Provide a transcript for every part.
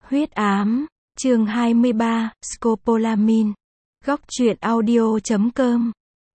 Huyết ám, chương 23, Scopolamine. Góc truyện audio.com.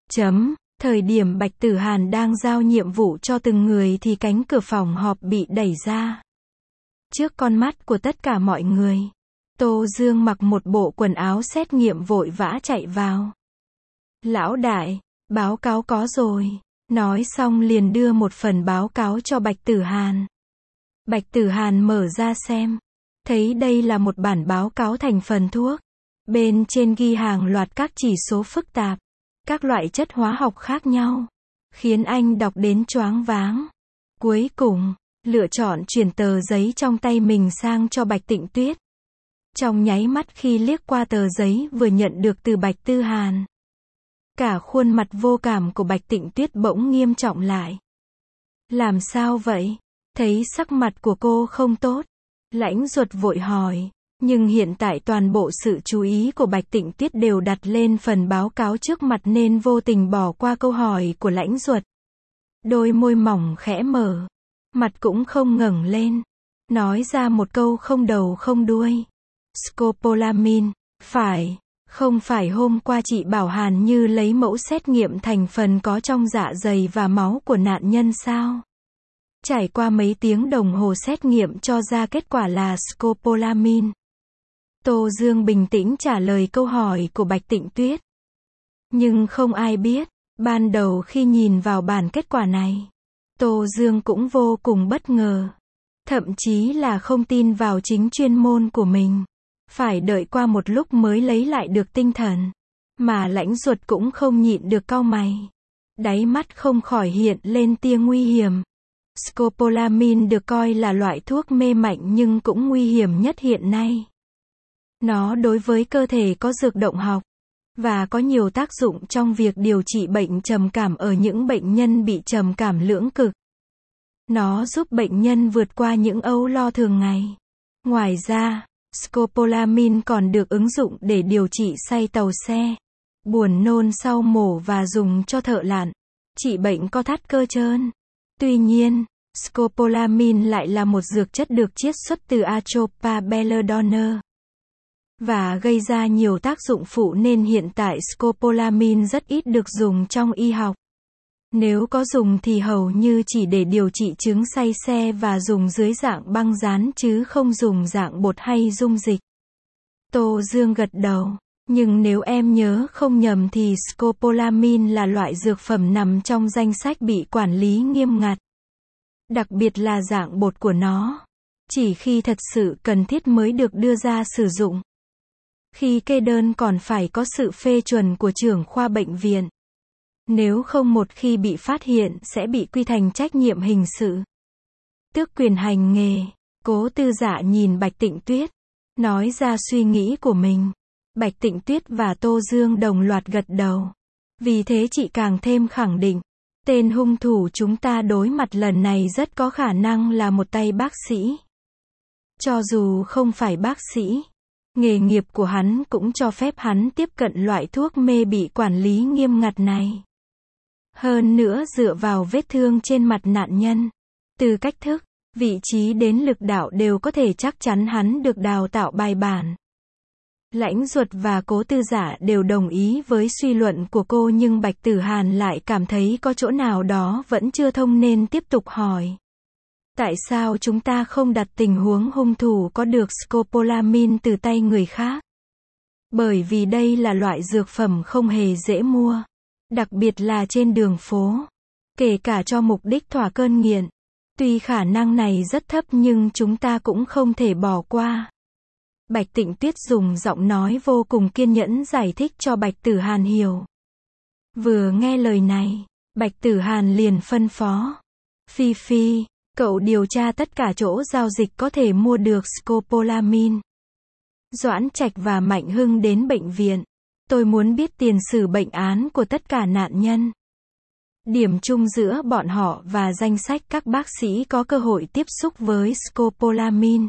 Thời điểm Bạch Tử Hàn đang giao nhiệm vụ cho từng người thì cánh cửa phòng họp bị đẩy ra. Trước con mắt của tất cả mọi người, Tô Dương mặc một bộ quần áo xét nghiệm vội vã chạy vào. Lão đại, báo cáo có rồi. Nói xong liền đưa một phần báo cáo cho Bạch Tử Hàn. Bạch Tử Hàn mở ra xem. Thấy đây là một bản báo cáo thành phần thuốc. Bên trên ghi hàng loạt các chỉ số phức tạp, các loại chất hóa học khác nhau, khiến anh đọc đến choáng váng. Cuối cùng, lựa chọn chuyển tờ giấy trong tay mình sang cho Bạch Tịnh Tuyết. Trong nháy mắt khi liếc qua tờ giấy vừa nhận được từ Bạch Tử Hàn, cả khuôn mặt vô cảm của Bạch Tịnh Tuyết bỗng nghiêm trọng lại. Làm sao vậy? Thấy sắc mặt của cô không tốt, Lãnh Duật vội hỏi. Nhưng hiện tại toàn bộ sự chú ý của Bạch Tịnh Tuyết đều đặt lên phần báo cáo trước mặt nên vô tình bỏ qua câu hỏi của Lãnh Duật. Đôi môi mỏng khẽ mở, mặt cũng không ngẩng lên, nói ra một câu không đầu không đuôi. Scopolamine, không phải hôm qua chị bảo Hàn Như lấy mẫu xét nghiệm thành phần có trong dạ dày và máu của nạn nhân sao? Trải qua mấy tiếng đồng hồ xét nghiệm cho ra kết quả là scopolamine. Tô Dương bình tĩnh trả lời câu hỏi của Bạch Tịnh Tuyết. Nhưng không ai biết, ban đầu khi nhìn vào bản kết quả này, Tô Dương cũng vô cùng bất ngờ. Thậm chí là không tin vào chính chuyên môn của mình. Phải đợi qua một lúc mới lấy lại được tinh thần. Mà Lãnh Duật cũng không nhịn được cau mày. Đáy mắt không khỏi hiện lên tia nguy hiểm. Scopolamine được coi là loại thuốc mê mạnh nhưng cũng nguy hiểm nhất hiện nay. Nó đối với cơ thể có dược động học, và có nhiều tác dụng trong việc điều trị bệnh trầm cảm ở những bệnh nhân bị trầm cảm lưỡng cực. Nó giúp bệnh nhân vượt qua những âu lo thường ngày. Ngoài ra, scopolamine còn được ứng dụng để điều trị say tàu xe, buồn nôn sau mổ và dùng cho thợ lặn, trị bệnh co thắt cơ trơn. Tuy nhiên, scopolamine lại là một dược chất được chiết xuất từ Atropa belladonna và gây ra nhiều tác dụng phụ nên hiện tại scopolamine rất ít được dùng trong y học. Nếu có dùng thì hầu như chỉ để điều trị chứng say xe và dùng dưới dạng băng dán chứ không dùng dạng bột hay dung dịch. Tô Dương gật đầu. Nhưng nếu em nhớ không nhầm thì scopolamine là loại dược phẩm nằm trong danh sách bị quản lý nghiêm ngặt. Đặc biệt là dạng bột của nó. Chỉ khi thật sự cần thiết mới được đưa ra sử dụng. Khi kê đơn còn phải có sự phê chuẩn của trưởng khoa bệnh viện. Nếu không một khi bị phát hiện sẽ bị quy thành trách nhiệm hình sự. Tước quyền hành nghề. Cố Tư Dạ nhìn Bạch Tịnh Tuyết, nói ra suy nghĩ của mình. Bạch Tịnh Tuyết và Tô Dương đồng loạt gật đầu. Vì thế chị càng thêm khẳng định, tên hung thủ chúng ta đối mặt lần này rất có khả năng là một tay bác sĩ. Cho dù không phải bác sĩ, nghề nghiệp của hắn cũng cho phép hắn tiếp cận loại thuốc mê bị quản lý nghiêm ngặt này. Hơn nữa dựa vào vết thương trên mặt nạn nhân, từ cách thức, vị trí đến lực đạo đều có thể chắc chắn hắn được đào tạo bài bản. Lãnh Duật và Cố Tư Dạ đều đồng ý với suy luận của cô nhưng Bạch Tử Hàn lại cảm thấy có chỗ nào đó vẫn chưa thông nên tiếp tục hỏi. Tại sao chúng ta không đặt tình huống hung thủ có được scopolamine từ tay người khác? Bởi vì đây là loại dược phẩm không hề dễ mua. Đặc biệt là trên đường phố. Kể cả cho mục đích thỏa cơn nghiện. Tuy khả năng này rất thấp nhưng chúng ta cũng không thể bỏ qua. Bạch Tịnh Tuyết dùng giọng nói vô cùng kiên nhẫn giải thích cho Bạch Tử Hàn hiểu. Vừa nghe lời này, Bạch Tử Hàn liền phân phó. Phi Phi, cậu điều tra tất cả chỗ giao dịch có thể mua được scopolamine. Doãn Trạch và Mạnh Hưng đến bệnh viện. Tôi muốn biết tiền sử bệnh án của tất cả nạn nhân. Điểm chung giữa bọn họ và danh sách các bác sĩ có cơ hội tiếp xúc với scopolamine.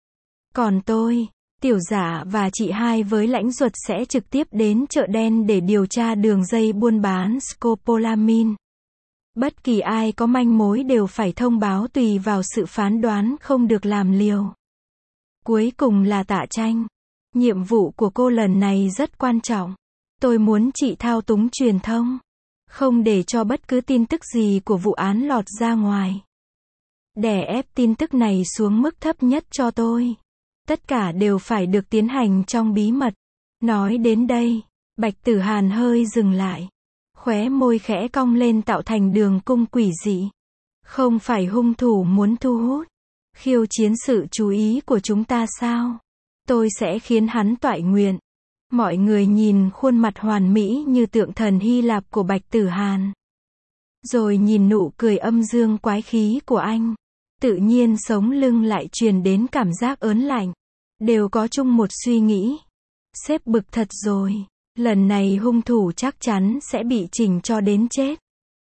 Còn tôi, Tiểu Dạ và chị Hai với Lãnh Duật sẽ trực tiếp đến chợ đen để điều tra đường dây buôn bán scopolamine. Bất kỳ ai có manh mối đều phải thông báo tùy vào sự phán đoán không được làm liều. Cuối cùng là Tạ Tranh. Nhiệm vụ của cô lần này rất quan trọng. Tôi muốn chị thao túng truyền thông. Không để cho bất cứ tin tức gì của vụ án lọt ra ngoài. Đè ép tin tức này xuống mức thấp nhất cho tôi. Tất cả đều phải được tiến hành trong bí mật. Nói đến đây, Bạch Tử Hàn hơi dừng lại. Khóe môi khẽ cong lên tạo thành đường cung quỷ dị. Không phải hung thủ muốn thu hút, khiêu chiến sự chú ý của chúng ta sao? Tôi sẽ khiến hắn toại nguyện. Mọi người nhìn khuôn mặt hoàn mỹ như tượng thần Hy Lạp của Bạch Tử Hàn. Rồi nhìn nụ cười âm dương quái khí của anh. Tự nhiên sống lưng lại truyền đến cảm giác ớn lạnh. Đều có chung một suy nghĩ. Sếp bực thật rồi. Lần này hung thủ chắc chắn sẽ bị chỉnh cho đến chết.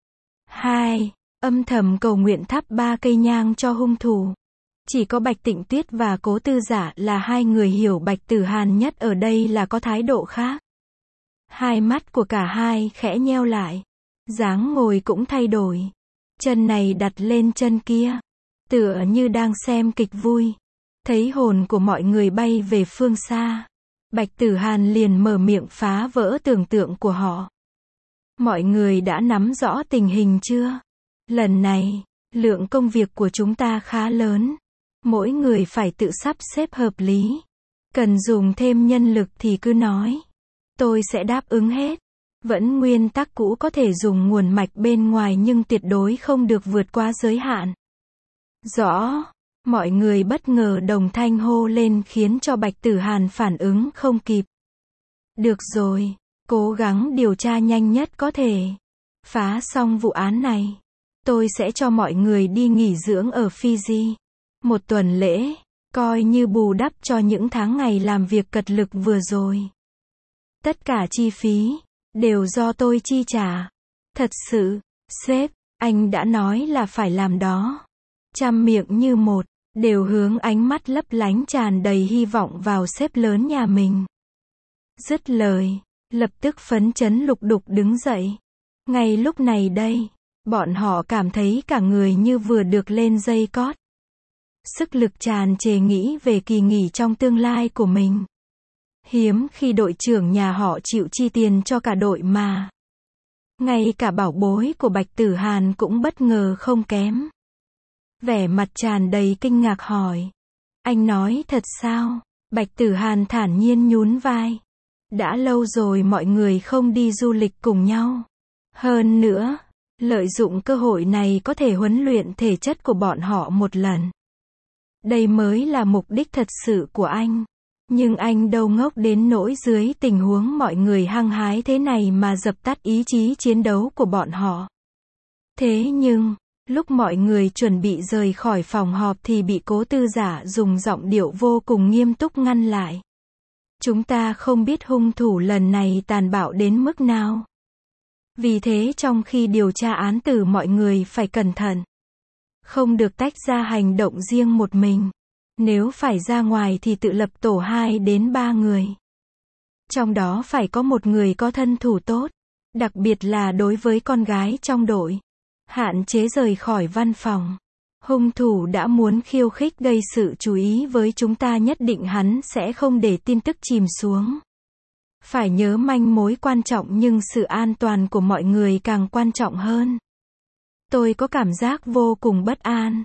2. Âm thầm cầu nguyện thắp 3 cây nhang cho hung thủ. Chỉ có Bạch Tịnh Tuyết và Cố Tư Giả là hai người hiểu Bạch Tử Hàn nhất ở đây là có thái độ khác. Hai mắt của cả hai khẽ nheo lại. Dáng ngồi cũng thay đổi. Chân này đặt lên chân kia. Tựa như đang xem kịch vui. Thấy hồn của mọi người bay về phương xa. Bạch Tử Hàn liền mở miệng phá vỡ tưởng tượng của họ. Mọi người đã nắm rõ tình hình chưa? Lần này, lượng công việc của chúng ta khá lớn. Mỗi người phải tự sắp xếp hợp lý. Cần dùng thêm nhân lực thì cứ nói. Tôi sẽ đáp ứng hết. Vẫn nguyên tắc cũ có thể dùng nguồn mạch bên ngoài nhưng tuyệt đối không được vượt quá giới hạn. Rõ. Mọi người bất ngờ đồng thanh hô lên khiến cho Bạch Tử Hàn phản ứng không kịp. Được rồi, cố gắng điều tra nhanh nhất có thể. Phá xong vụ án này. Tôi sẽ cho mọi người đi nghỉ dưỡng ở Fiji. 1 tuần lễ, coi như bù đắp cho những tháng ngày làm việc cật lực vừa rồi. Tất cả chi phí, đều do tôi chi trả. Thật sự, sếp, anh đã nói là phải làm đó. Trăm miệng như một, đều hướng ánh mắt lấp lánh tràn đầy hy vọng vào sếp lớn nhà mình. Dứt lời, lập tức phấn chấn lục đục đứng dậy. Ngay lúc này đây, bọn họ cảm thấy cả người như vừa được lên dây cót. Sức lực tràn trề nghĩ về kỳ nghỉ trong tương lai của mình. Hiếm khi đội trưởng nhà họ chịu chi tiền cho cả đội mà. Ngay cả bảo bối của Bạch Tử Hàn cũng bất ngờ không kém. Vẻ mặt tràn đầy kinh ngạc hỏi. Anh nói thật sao? Bạch Tử Hàn thản nhiên nhún vai. Đã lâu rồi mọi người không đi du lịch cùng nhau. Hơn nữa, lợi dụng cơ hội này có thể huấn luyện thể chất của bọn họ một lần. Đây mới là mục đích thật sự của anh. Nhưng anh đâu ngốc đến nỗi dưới tình huống mọi người hăng hái thế này mà dập tắt ý chí chiến đấu của bọn họ. Thế nhưng, lúc mọi người chuẩn bị rời khỏi phòng họp thì bị Cố Tư Giả dùng giọng điệu vô cùng nghiêm túc ngăn lại. Chúng ta không biết hung thủ lần này tàn bạo đến mức nào. Vì thế trong khi điều tra án tử mọi người phải cẩn thận. Không được tách ra hành động riêng một mình. Nếu phải ra ngoài thì tự lập tổ 2 đến 3 người. Trong đó phải có một người có thân thủ tốt. Đặc biệt là đối với con gái trong đội. Hạn chế rời khỏi văn phòng. Hung thủ đã muốn khiêu khích gây sự chú ý với chúng ta, nhất định hắn sẽ không để tin tức chìm xuống. Phải nhớ manh mối quan trọng nhưng sự an toàn của mọi người càng quan trọng hơn. Tôi có cảm giác vô cùng bất an.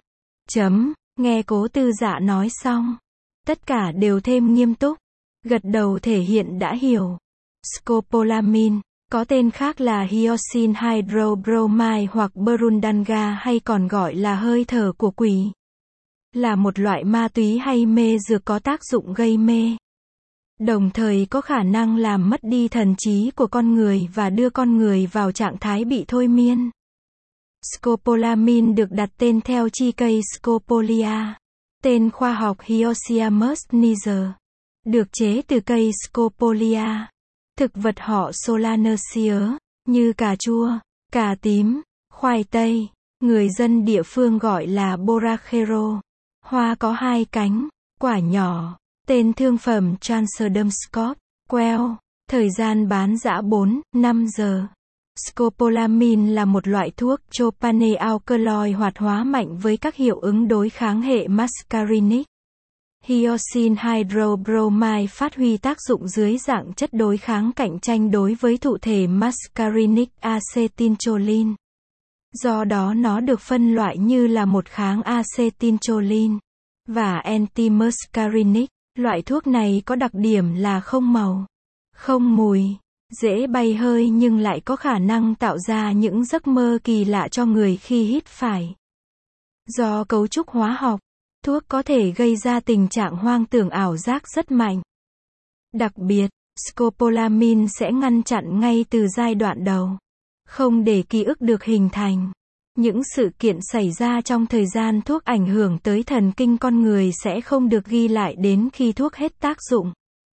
Nghe Cố Tư Dạ nói xong. Tất cả đều thêm nghiêm túc. Gật đầu thể hiện đã hiểu. Scopolamine, có tên khác là Hyoscine hydrobromide hoặc Burundanga hay còn gọi là hơi thở của quỷ. Là một loại ma túy hay mê dược có tác dụng gây mê. Đồng thời có khả năng làm mất đi thần trí của con người và đưa con người vào trạng thái bị thôi miên. Scopolamine được đặt tên theo chi cây Scopolia. Tên khoa học Hyoscyamus niger. Được chế từ cây Scopolia. Thực vật họ Solanaceae, như cà chua, cà tím, khoai tây. Người dân địa phương gọi là Borachero. Hoa có 2 cánh, quả nhỏ. Tên thương phẩm Transderm Scott, Quell. Thời gian bán dã 4-5 giờ. Scopolamine là một loại thuốc propanol alkaloid hoạt hóa mạnh với các hiệu ứng đối kháng hệ muscarinic. Hyoscine hydrobromide phát huy tác dụng dưới dạng chất đối kháng cạnh tranh đối với thụ thể muscarinic acetylcholine. Do đó nó được phân loại như là một kháng acetylcholine và anti-muscarinic. Loại thuốc này có đặc điểm là không màu, không mùi, dễ bay hơi nhưng lại có khả năng tạo ra những giấc mơ kỳ lạ cho người khi hít phải. Do cấu trúc hóa học, thuốc có thể gây ra tình trạng hoang tưởng ảo giác rất mạnh. Đặc biệt, scopolamine sẽ ngăn chặn ngay từ giai đoạn đầu, không để ký ức được hình thành. Những sự kiện xảy ra trong thời gian thuốc ảnh hưởng tới thần kinh con người sẽ không được ghi lại đến khi thuốc hết tác dụng.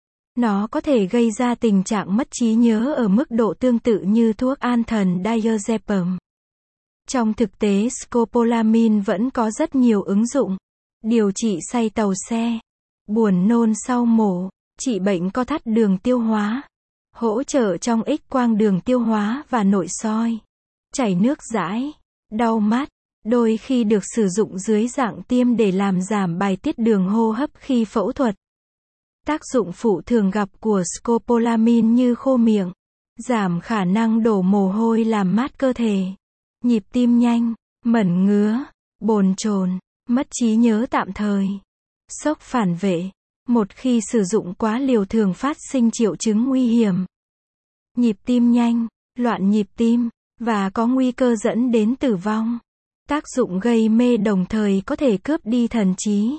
Nó có thể gây ra tình trạng mất trí nhớ ở mức độ tương tự như thuốc an thần diazepam. Trong thực tế scopolamine vẫn có rất nhiều ứng dụng. Điều trị say tàu xe, buồn nôn sau mổ, trị bệnh co thắt đường tiêu hóa, hỗ trợ trong X-quang đường tiêu hóa và nội soi, chảy nước dãi, đau mắt, đôi khi được sử dụng dưới dạng tiêm để làm giảm bài tiết đường hô hấp khi phẫu thuật. Tác dụng phụ thường gặp của scopolamine như khô miệng, giảm khả năng đổ mồ hôi làm mát cơ thể, nhịp tim nhanh, mẩn ngứa, bồn chồn, mất trí nhớ tạm thời, sốc phản vệ. Một khi sử dụng quá liều thường phát sinh triệu chứng nguy hiểm. Nhịp tim nhanh, loạn nhịp tim, và có nguy cơ dẫn đến tử vong. Tác dụng gây mê đồng thời có thể cướp đi thần trí.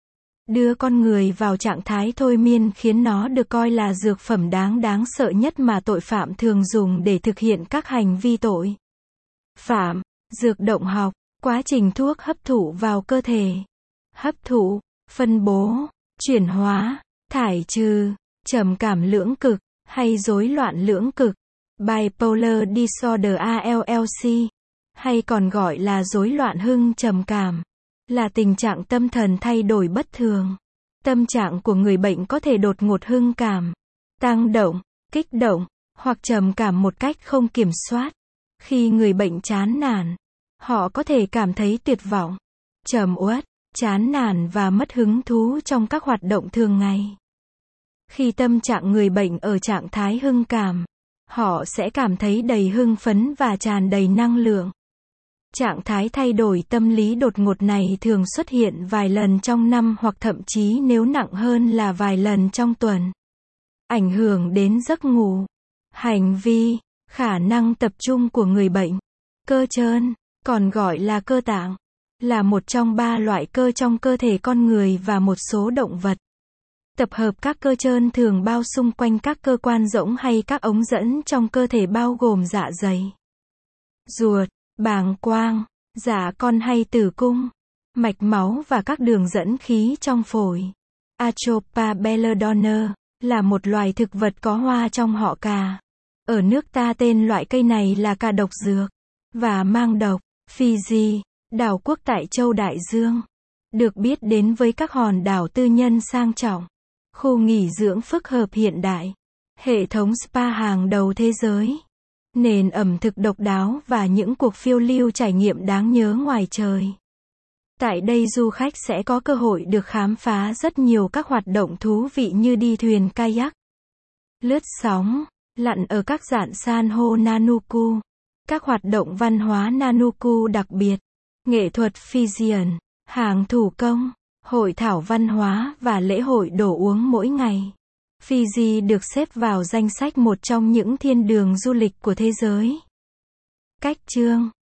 Đưa con người vào trạng thái thôi miên khiến nó được coi là dược phẩm đáng sợ nhất mà tội phạm thường dùng để thực hiện các hành vi tội phạm. Dược động học, quá trình thuốc hấp thụ vào cơ thể. Hấp thụ, phân bố, chuyển hóa, thải trừ, trầm cảm lưỡng cực, hay rối loạn lưỡng cực, bipolar disorder ALLC, hay còn gọi là rối loạn hưng trầm cảm, là tình trạng tâm thần thay đổi bất thường. Tâm trạng của người bệnh có thể đột ngột hưng cảm, tăng động, kích động, hoặc trầm cảm một cách không kiểm soát. Khi người bệnh chán nản, họ có thể cảm thấy tuyệt vọng, trầm uất, chán nản và mất hứng thú trong các hoạt động thường ngày. Khi tâm trạng người bệnh ở trạng thái hưng cảm, họ sẽ cảm thấy đầy hưng phấn và tràn đầy năng lượng. Trạng thái thay đổi tâm lý đột ngột này thường xuất hiện vài lần trong năm hoặc thậm chí nếu nặng hơn là vài lần trong tuần. Ảnh hưởng đến giấc ngủ, hành vi, khả năng tập trung của người bệnh. Cơ trơn, còn gọi là cơ tạng, là một trong 3 loại cơ trong cơ thể con người và một số động vật. Tập hợp các cơ trơn thường bao xung quanh các cơ quan rỗng hay các ống dẫn trong cơ thể bao gồm dạ dày, ruột, bàng quang, dạ con hay tử cung, mạch máu và các đường dẫn khí trong phổi. Atropa belladonna là một loài thực vật có hoa trong họ cà. Ở nước ta tên loại cây này là cà độc dược và mang độc. Fiji, đảo quốc tại châu Đại Dương, được biết đến với các hòn đảo tư nhân sang trọng, khu nghỉ dưỡng phức hợp hiện đại, hệ thống spa hàng đầu thế giới, nền ẩm thực độc đáo và những cuộc phiêu lưu trải nghiệm đáng nhớ ngoài trời. Tại đây du khách sẽ có cơ hội được khám phá rất nhiều các hoạt động thú vị như đi thuyền kayak, lướt sóng, lặn ở các dạn san hô Nanuku, các hoạt động văn hóa Nanuku đặc biệt, nghệ thuật Fijian, hàng thủ công, hội thảo văn hóa và lễ hội đồ uống mỗi ngày. Fiji được xếp vào danh sách một trong những thiên đường du lịch của thế giới. Cách chương